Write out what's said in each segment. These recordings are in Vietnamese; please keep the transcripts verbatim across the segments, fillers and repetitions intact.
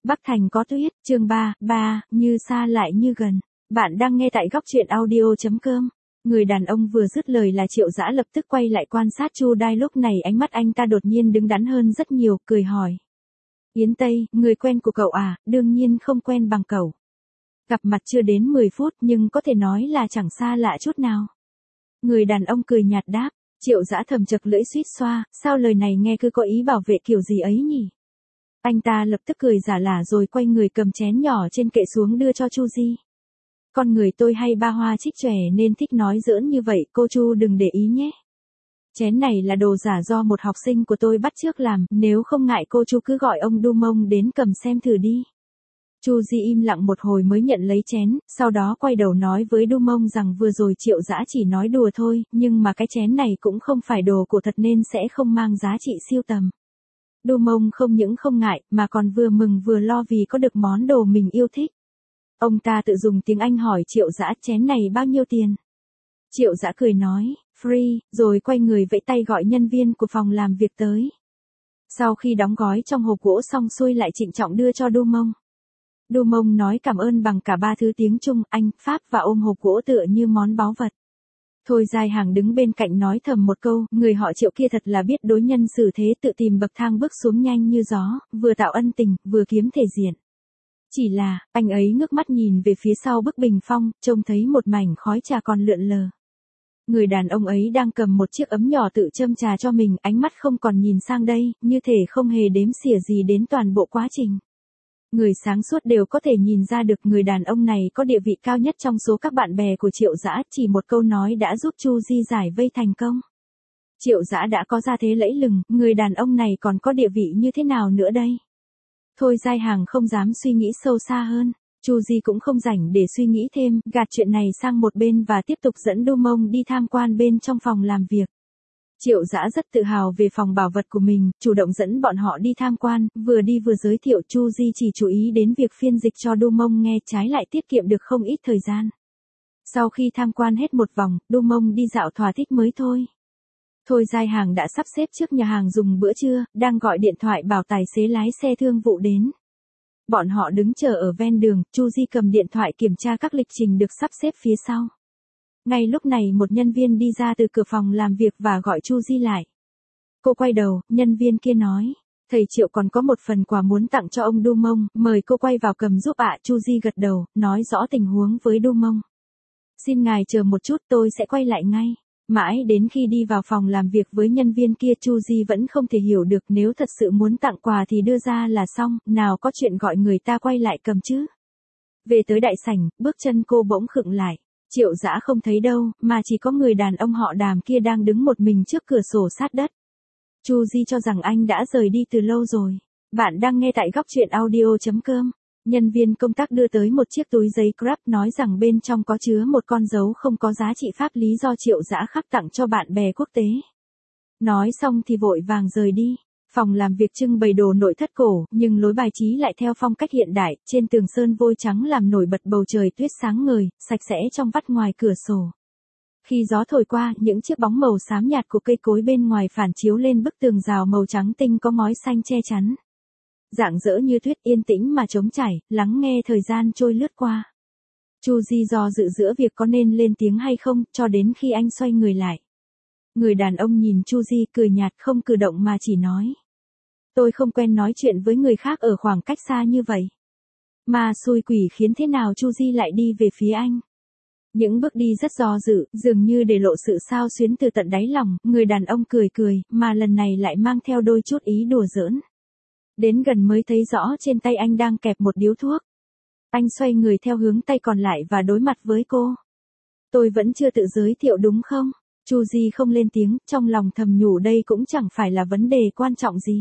Bắc Thành có tuyết, chương ba, ba, như xa lại như gần. Bạn đang nghe tại góc truyện audio.com. Người đàn ông vừa dứt lời là Triệu Dã lập tức quay lại quan sát Chu Đai, lúc này ánh mắt anh ta đột nhiên đứng đắn hơn rất nhiều, cười hỏi. Yến Tây, người quen của cậu à? Đương nhiên không quen bằng cậu. Gặp mặt chưa đến mười phút nhưng có thể nói là chẳng xa lạ chút nào. Người đàn ông cười nhạt đáp. Triệu Dã thầm chật lưỡi suýt xoa, sao lời này nghe cứ có ý bảo vệ kiểu gì ấy nhỉ? Anh ta lập tức cười giả lả rồi quay người cầm chén nhỏ trên kệ xuống đưa cho Chu Di. Con người tôi hay ba hoa trích chòe nên thích nói giỡn như vậy, cô Chu đừng để ý nhé. Chén này là đồ giả do một học sinh của tôi bắt chước làm, nếu không ngại cô Chu cứ gọi ông Du Mông đến cầm xem thử đi. Chu Di im lặng một hồi mới nhận lấy chén, sau đó quay đầu nói với Du Mông rằng vừa rồi Triệu Dã chỉ nói đùa thôi, nhưng mà cái chén này cũng không phải đồ của thật nên sẽ không mang giá trị siêu tầm. Du Mông không những không ngại, mà còn vừa mừng vừa lo vì có được món đồ mình yêu thích. Ông ta tự dùng tiếng Anh hỏi Triệu Dã chén này bao nhiêu tiền. Triệu Dã cười nói, free, rồi quay người vẫy tay gọi nhân viên của phòng làm việc tới. Sau khi đóng gói trong hộp gỗ xong xuôi lại trịnh trọng đưa cho Du Mông. Du Mông nói cảm ơn bằng cả ba thứ tiếng Trung, Anh, Pháp và ôm hộp gỗ tựa như món báu vật. Thôi Giai Hàng đứng bên cạnh nói thầm một câu, người họ Triệu kia thật là biết đối nhân xử thế, tự tìm bậc thang bước xuống nhanh như gió, vừa tạo ân tình, vừa kiếm thể diện. Chỉ là, anh ấy ngước mắt nhìn về phía sau bức bình phong, trông thấy một mảnh khói trà còn lượn lờ. Người đàn ông ấy đang cầm một chiếc ấm nhỏ tự châm trà cho mình, ánh mắt không còn nhìn sang đây, như thể không hề đếm xỉa gì đến toàn bộ quá trình. Người sáng suốt đều có thể nhìn ra được người đàn ông này có địa vị cao nhất trong số các bạn bè của Triệu Dã, chỉ một câu nói đã giúp Chu Di giải vây thành công. Triệu Dã đã có gia thế lẫy lừng, người đàn ông này còn có địa vị như thế nào nữa đây? Thôi Giai Hàng không dám suy nghĩ sâu xa hơn, Chu Di cũng không rảnh để suy nghĩ thêm, gạt chuyện này sang một bên và tiếp tục dẫn Du Mông đi tham quan bên trong phòng làm việc. Triệu Dã rất tự hào về phòng bảo vật của mình, chủ động dẫn bọn họ đi tham quan, vừa đi vừa giới thiệu. Chu Di chỉ chú ý đến việc phiên dịch cho Du Mông nghe, trái lại tiết kiệm được không ít thời gian. Sau khi tham quan hết một vòng, Du Mông đi dạo thỏa thích mới thôi. Thôi Giai Hàng đã sắp xếp trước nhà hàng dùng bữa trưa, đang gọi điện thoại bảo tài xế lái xe thương vụ đến. Bọn họ đứng chờ ở ven đường, Chu Di cầm điện thoại kiểm tra các lịch trình được sắp xếp phía sau. Ngay lúc này một nhân viên đi ra từ cửa phòng làm việc và gọi Chu Di lại. Cô quay đầu, nhân viên kia nói, thầy Triệu còn có một phần quà muốn tặng cho ông Du Mông, mời cô quay vào cầm giúp ạ. Chu Di gật đầu, nói rõ tình huống với Du Mông. Xin ngài chờ một chút, tôi sẽ quay lại ngay. Mãi đến khi đi vào phòng làm việc với nhân viên kia, Chu Di vẫn không thể hiểu được, nếu thật sự muốn tặng quà thì đưa ra là xong, nào có chuyện gọi người ta quay lại cầm chứ. Về tới đại sảnh, bước chân cô bỗng khựng lại. Triệu Dã không thấy đâu, mà chỉ có người đàn ông họ Đàm kia đang đứng một mình trước cửa sổ sát đất. Chu Di cho rằng anh đã rời đi từ lâu rồi. Bạn đang nghe tại góc truyện audio.com. Nhân viên công tác đưa tới một chiếc túi giấy Grab, nói rằng bên trong có chứa một con dấu không có giá trị pháp lý do Triệu Dã khắc tặng cho bạn bè quốc tế. Nói xong thì vội vàng rời đi. Phòng làm việc trưng bày đồ nội thất cổ, nhưng lối bài trí lại theo phong cách hiện đại, trên tường sơn vôi trắng làm nổi bật bầu trời tuyết sáng ngời, sạch sẽ trong vắt ngoài cửa sổ. Khi gió thổi qua, những chiếc bóng màu xám nhạt của cây cối bên ngoài phản chiếu lên bức tường rào màu trắng tinh có ngói xanh che chắn. Rạng rỡ như tuyết, yên tĩnh mà trống trải, lắng nghe thời gian trôi lướt qua. Chu Di do dự giữa việc có nên lên tiếng hay không, cho đến khi anh xoay người lại. Người đàn ông nhìn Chu Di cười nhạt, không cử động mà chỉ nói. Tôi không quen nói chuyện với người khác ở khoảng cách xa như vậy. Mà xui quỷ khiến thế nào Chu Di lại đi về phía anh. Những bước đi rất do dự, dường như để lộ sự xao xuyến từ tận đáy lòng. Người đàn ông cười cười, mà lần này lại mang theo đôi chút ý đùa giỡn. Đến gần mới thấy rõ trên tay anh đang kẹp một điếu thuốc. Anh xoay người theo hướng tay còn lại và đối mặt với cô. Tôi vẫn chưa tự giới thiệu đúng không? Chu Di không lên tiếng, trong lòng thầm nhủ đây cũng chẳng phải là vấn đề quan trọng gì.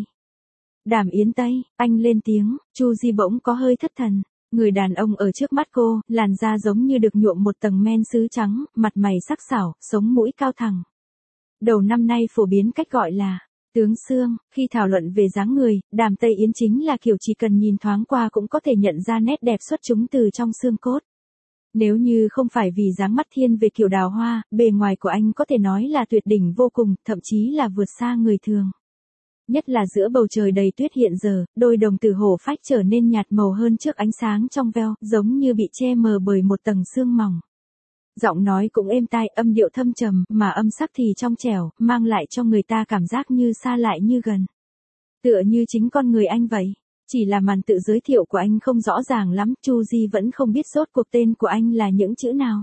Đàm Yến Tây, anh lên tiếng. Chu Di bỗng có hơi thất thần. Người đàn ông ở trước mắt cô, làn da giống như được nhuộm một tầng men sứ trắng, mặt mày sắc sảo, sống mũi cao thẳng. Đầu năm nay phổ biến cách gọi là tướng xương. Khi thảo luận về dáng người, Đàm Tây Yến chính là kiểu chỉ cần nhìn thoáng qua cũng có thể nhận ra nét đẹp xuất chúng từ trong xương cốt. Nếu như không phải vì dáng mắt thiên về kiểu đào hoa, bề ngoài của anh có thể nói là tuyệt đỉnh vô cùng, thậm chí là vượt xa người thường. Nhất là giữa bầu trời đầy tuyết hiện giờ, đôi đồng tử hổ phách trở nên nhạt màu hơn trước ánh sáng trong veo, giống như bị che mờ bởi một tầng sương mỏng. Giọng nói cũng êm tai, âm điệu thâm trầm, mà âm sắc thì trong trẻo, mang lại cho người ta cảm giác như xa lại như gần. Tựa như chính con người anh vậy. Chỉ là màn tự giới thiệu của anh không rõ ràng lắm, Chu Di vẫn không biết rốt cuộc tên của anh là những chữ nào.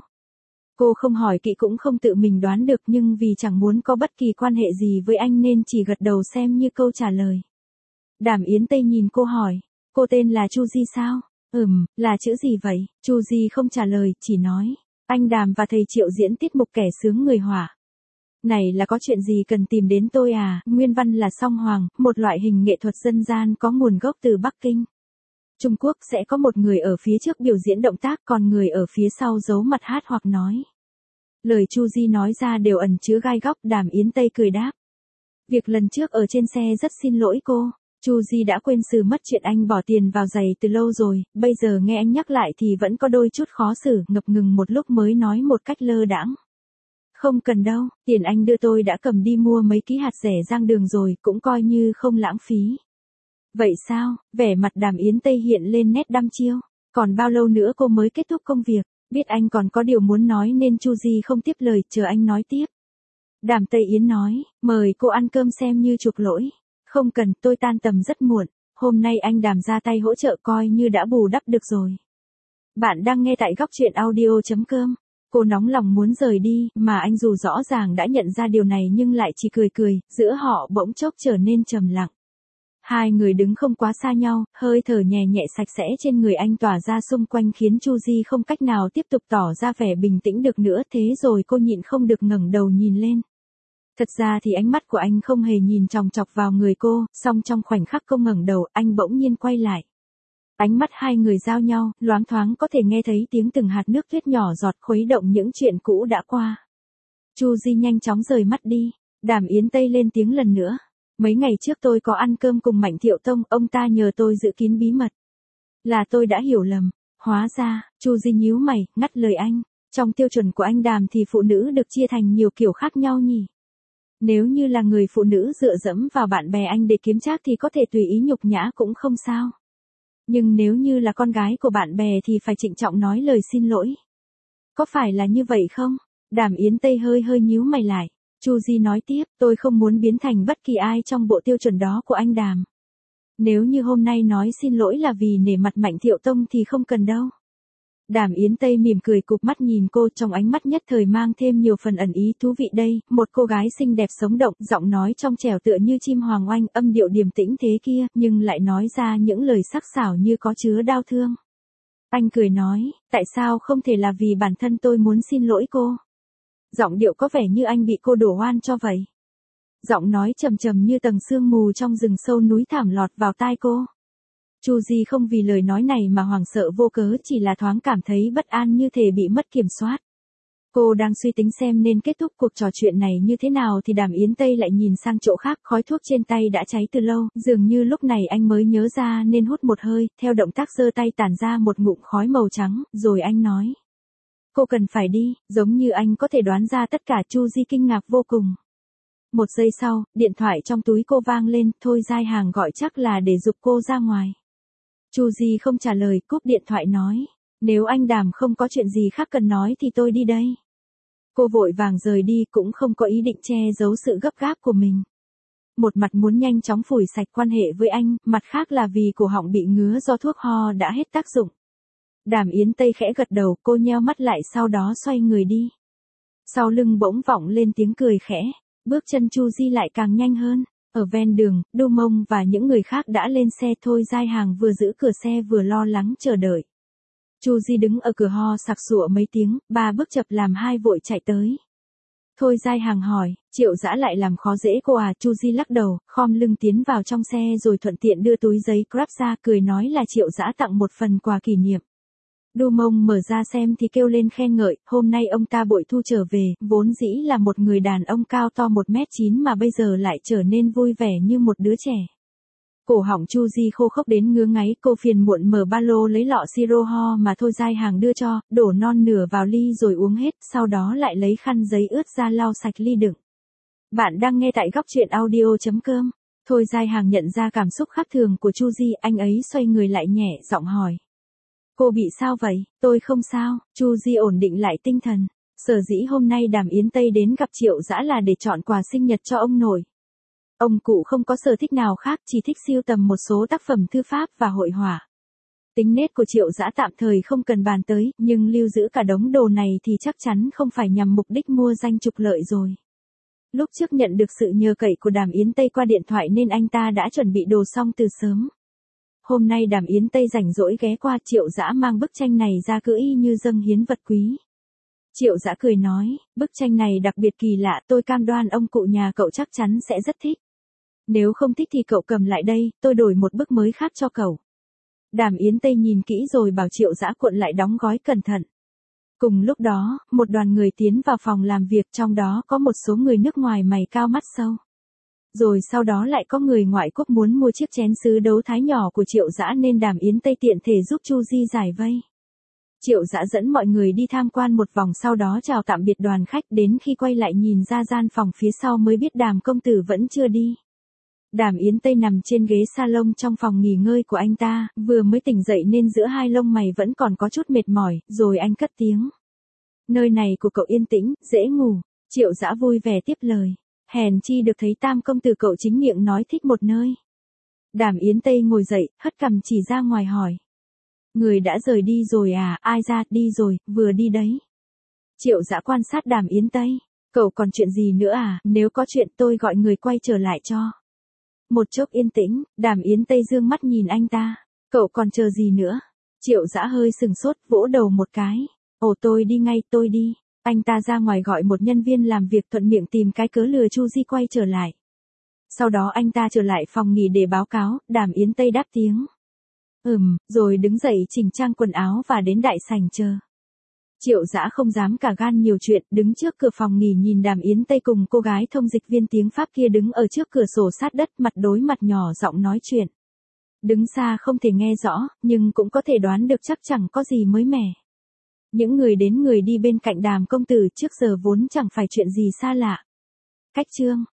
Cô không hỏi kỹ cũng không tự mình đoán được, nhưng vì chẳng muốn có bất kỳ quan hệ gì với anh nên chỉ gật đầu xem như câu trả lời. Đàm Yến Tây nhìn cô hỏi, cô tên là Chu Di sao? Ừm, là chữ gì vậy? Chu Di không trả lời, chỉ nói, anh Đàm và thầy Triệu diễn tiết mục kẻ sướng người hỏa. Này là có chuyện gì cần tìm đến tôi à? Nguyên văn là song hoàng, một loại hình nghệ thuật dân gian có nguồn gốc từ Bắc Kinh. Trung Quốc sẽ có một người ở phía trước biểu diễn động tác, còn người ở phía sau giấu mặt hát hoặc nói. Lời Chu Di nói ra đều ẩn chứa gai góc. Đàm Yến Tây cười đáp. Việc lần trước ở trên xe rất xin lỗi cô. Chu Di đã quên sự mất chuyện anh bỏ tiền vào giày từ lâu rồi, bây giờ nghe anh nhắc lại thì vẫn có đôi chút khó xử, ngập ngừng một lúc mới nói một cách lơ đãng. Không cần đâu, tiền anh đưa tôi đã cầm đi mua mấy ký hạt rẻ rang đường rồi, cũng coi như không lãng phí. Vậy sao? Vẻ mặt Đàm Yến Tây hiện lên nét đăm chiêu. Còn bao lâu nữa cô mới kết thúc công việc? Biết anh còn có điều muốn nói nên Chu Di không tiếp lời, chờ anh nói tiếp. Đàm Tây Yến nói, mời cô ăn cơm xem như chuộc lỗi. Không cần, tôi tan tầm rất muộn. Hôm nay anh Đàm ra tay hỗ trợ coi như đã bù đắp được rồi. Bạn đang nghe tại góc truyện audio chấm com. Cô nóng lòng muốn rời đi, mà anh dù rõ ràng đã nhận ra điều này nhưng lại chỉ cười cười, giữa họ bỗng chốc trở nên trầm lặng. Hai người đứng không quá xa nhau, hơi thở nhẹ nhẹ sạch sẽ trên người anh tỏa ra xung quanh khiến Chu Di không cách nào tiếp tục tỏ ra vẻ bình tĩnh được nữa, thế rồi cô nhịn không được ngẩng đầu nhìn lên. Thật ra thì ánh mắt của anh không hề nhìn chòng chọc vào người cô, song trong khoảnh khắc cô ngẩng đầu, anh bỗng nhiên quay lại. Ánh mắt hai người giao nhau, loáng thoáng có thể nghe thấy tiếng từng hạt nước tuyết nhỏ giọt khuấy động những chuyện cũ đã qua. Chu Di nhanh chóng rời mắt đi. Đàm Yến Tây lên tiếng lần nữa. Mấy ngày trước tôi có ăn cơm cùng Mạnh Thiệu Tông, ông ta nhờ tôi giữ kín bí mật. Là tôi đã hiểu lầm. Hóa ra, Chu Di nhíu mày, ngắt lời anh. Trong tiêu chuẩn của anh Đàm thì phụ nữ được chia thành nhiều kiểu khác nhau nhỉ? Nếu như là người phụ nữ dựa dẫm vào bạn bè anh để kiếm trác thì có thể tùy ý nhục nhã cũng không sao. Nhưng nếu như là con gái của bạn bè thì phải trịnh trọng nói lời xin lỗi. Có phải là như vậy không? Đàm Yến Tây hơi hơi nhíu mày lại. Chu Di nói tiếp, tôi không muốn biến thành bất kỳ ai trong bộ tiêu chuẩn đó của anh Đàm. Nếu như hôm nay nói xin lỗi là vì nể mặt Mạnh Thiệu Tông thì không cần đâu. Đàm Yến Tây mỉm cười cụp mắt nhìn cô, trong ánh mắt nhất thời mang thêm nhiều phần ẩn ý thú vị đây, một cô gái xinh đẹp sống động, giọng nói trong trẻo tựa như chim hoàng oanh, âm điệu điềm tĩnh thế kia, nhưng lại nói ra những lời sắc sảo như có chứa đau thương. Anh cười nói, tại sao không thể là vì bản thân tôi muốn xin lỗi cô? Giọng điệu có vẻ như anh bị cô đổ oan cho vậy. Giọng nói trầm trầm như tầng sương mù trong rừng sâu núi thảm lọt vào tai cô. Chu Di không vì lời nói này mà hoảng sợ vô cớ, chỉ là thoáng cảm thấy bất an như thể bị mất kiểm soát. Cô đang suy tính xem nên kết thúc cuộc trò chuyện này như thế nào thì Đàm Yến Tây lại nhìn sang chỗ khác, khói thuốc trên tay đã cháy từ lâu, dường như lúc này anh mới nhớ ra nên hút một hơi, theo động tác giơ tay tản ra một ngụm khói màu trắng, rồi anh nói. Cô cần phải đi, giống như anh có thể đoán ra tất cả. Chu Di kinh ngạc vô cùng. Một giây sau, điện thoại trong túi cô vang lên, Thôi Giai Hàng gọi chắc là để giục cô ra ngoài. Chu Di không trả lời, cúp điện thoại nói. Nếu anh Đàm không có chuyện gì khác cần nói thì tôi đi đây. Cô vội vàng rời đi, cũng không có ý định che giấu sự gấp gáp của mình. Một mặt muốn nhanh chóng phủi sạch quan hệ với anh, mặt khác là vì cổ họng bị ngứa do thuốc ho đã hết tác dụng. Đàm Yến Tây khẽ gật đầu, cô nheo mắt lại sau đó xoay người đi. Sau lưng bỗng vọng lên tiếng cười khẽ, bước chân Chu Di lại càng nhanh hơn. Ở ven đường, Đu Mông và những người khác đã lên xe. Thôi Giai Hàng vừa giữ cửa xe vừa lo lắng chờ đợi. Chu Di đứng ở cửa ho sặc sụa mấy tiếng, ba bước chập làm hai vội chạy tới. Thôi Giai Hàng hỏi, Triệu Dã lại làm khó dễ cô à? Chu Di lắc đầu, khom lưng tiến vào trong xe rồi thuận tiện đưa túi giấy Grab ra, cười nói là Triệu Dã tặng một phần quà kỷ niệm. Đu Mông mở ra xem thì kêu lên khen ngợi, hôm nay ông ta bội thu trở về, vốn dĩ là một người đàn ông cao to một mét chín mà bây giờ lại trở nên vui vẻ như một đứa trẻ. Cổ họng Chu Di khô khốc đến ngứa ngáy, cô phiền muộn mở ba lô lấy lọ siro ho mà Thôi Giai Hàng đưa cho, đổ non nửa vào ly rồi uống hết, sau đó lại lấy khăn giấy ướt ra lau sạch ly đựng. Bạn đang nghe tại góc truyện audio chấm com. Thôi Giai Hàng nhận ra cảm xúc khác thường của Chu Di, anh ấy xoay người lại nhẹ giọng hỏi. Cô bị sao vậy? Tôi không sao, Chu Di ổn định lại tinh thần. Sở dĩ hôm nay Đàm Yến Tây đến gặp Triệu Dã là để chọn quà sinh nhật cho ông nội. Ông cụ không có sở thích nào khác, chỉ thích sưu tầm một số tác phẩm thư pháp và hội họa. Tính nết của Triệu Dã tạm thời không cần bàn tới, nhưng lưu giữ cả đống đồ này thì chắc chắn không phải nhằm mục đích mua danh trục lợi rồi. Lúc trước nhận được sự nhờ cậy của Đàm Yến Tây qua điện thoại nên anh ta đã chuẩn bị đồ xong từ sớm. Hôm nay Đàm Yến Tây rảnh rỗi ghé qua, Triệu Dã mang bức tranh này ra cứ y như dâng hiến vật quý. Triệu Dã cười nói, bức tranh này đặc biệt kỳ lạ, tôi cam đoan ông cụ nhà cậu chắc chắn sẽ rất thích. Nếu không thích thì cậu cầm lại đây, tôi đổi một bức mới khác cho cậu. Đàm Yến Tây nhìn kỹ rồi bảo Triệu Dã cuộn lại đóng gói cẩn thận. Cùng lúc đó, một đoàn người tiến vào phòng làm việc, trong đó có một số người nước ngoài mày cao mắt sâu. Rồi sau đó lại có người ngoại quốc muốn mua chiếc chén sứ đấu thái nhỏ của Triệu Dã nên Đàm Yến Tây tiện thể giúp Chu Di giải vây. Triệu Dã dẫn mọi người đi tham quan một vòng, sau đó chào tạm biệt đoàn khách, đến khi quay lại nhìn ra gian phòng phía sau mới biết Đàm công tử vẫn chưa đi. Đàm Yến Tây nằm trên ghế salon trong phòng nghỉ ngơi của anh ta, vừa mới tỉnh dậy nên giữa hai lông mày vẫn còn có chút mệt mỏi, rồi anh cất tiếng. Nơi này của cậu yên tĩnh, dễ ngủ. Triệu Dã vui vẻ tiếp lời. Hèn chi được thấy Tam công tử cậu chính miệng nói thích một nơi. Đàm Yến Tây ngồi dậy, hất cằm chỉ ra ngoài hỏi. Người đã rời đi rồi à? Ai ra, đi rồi, vừa đi đấy. Triệu Dã quan sát Đàm Yến Tây. Cậu còn chuyện gì nữa à? Nếu có chuyện tôi gọi người quay trở lại cho. Một chốc yên tĩnh, Đàm Yến Tây dương mắt nhìn anh ta. Cậu còn chờ gì nữa? Triệu Dã hơi sừng sốt, vỗ đầu một cái. Ồ, tôi đi ngay, tôi đi. Anh ta ra ngoài gọi một nhân viên làm việc, thuận miệng tìm cái cớ lừa Chu Di quay trở lại. Sau đó anh ta trở lại phòng nghỉ để báo cáo. Đàm Yến Tây đáp tiếng. Ừm, rồi đứng dậy chỉnh trang quần áo và đến đại sảnh chờ. Triệu Dã không dám cả gan nhiều chuyện, đứng trước cửa phòng nghỉ nhìn Đàm Yến Tây cùng cô gái thông dịch viên tiếng Pháp kia đứng ở trước cửa sổ sát đất, mặt đối mặt nhỏ giọng nói chuyện. Đứng xa không thể nghe rõ, nhưng cũng có thể đoán được chắc chẳng có gì mới mẻ. Những người đến người đi bên cạnh Đàm công tử trước giờ vốn chẳng phải chuyện gì xa lạ. Cách chương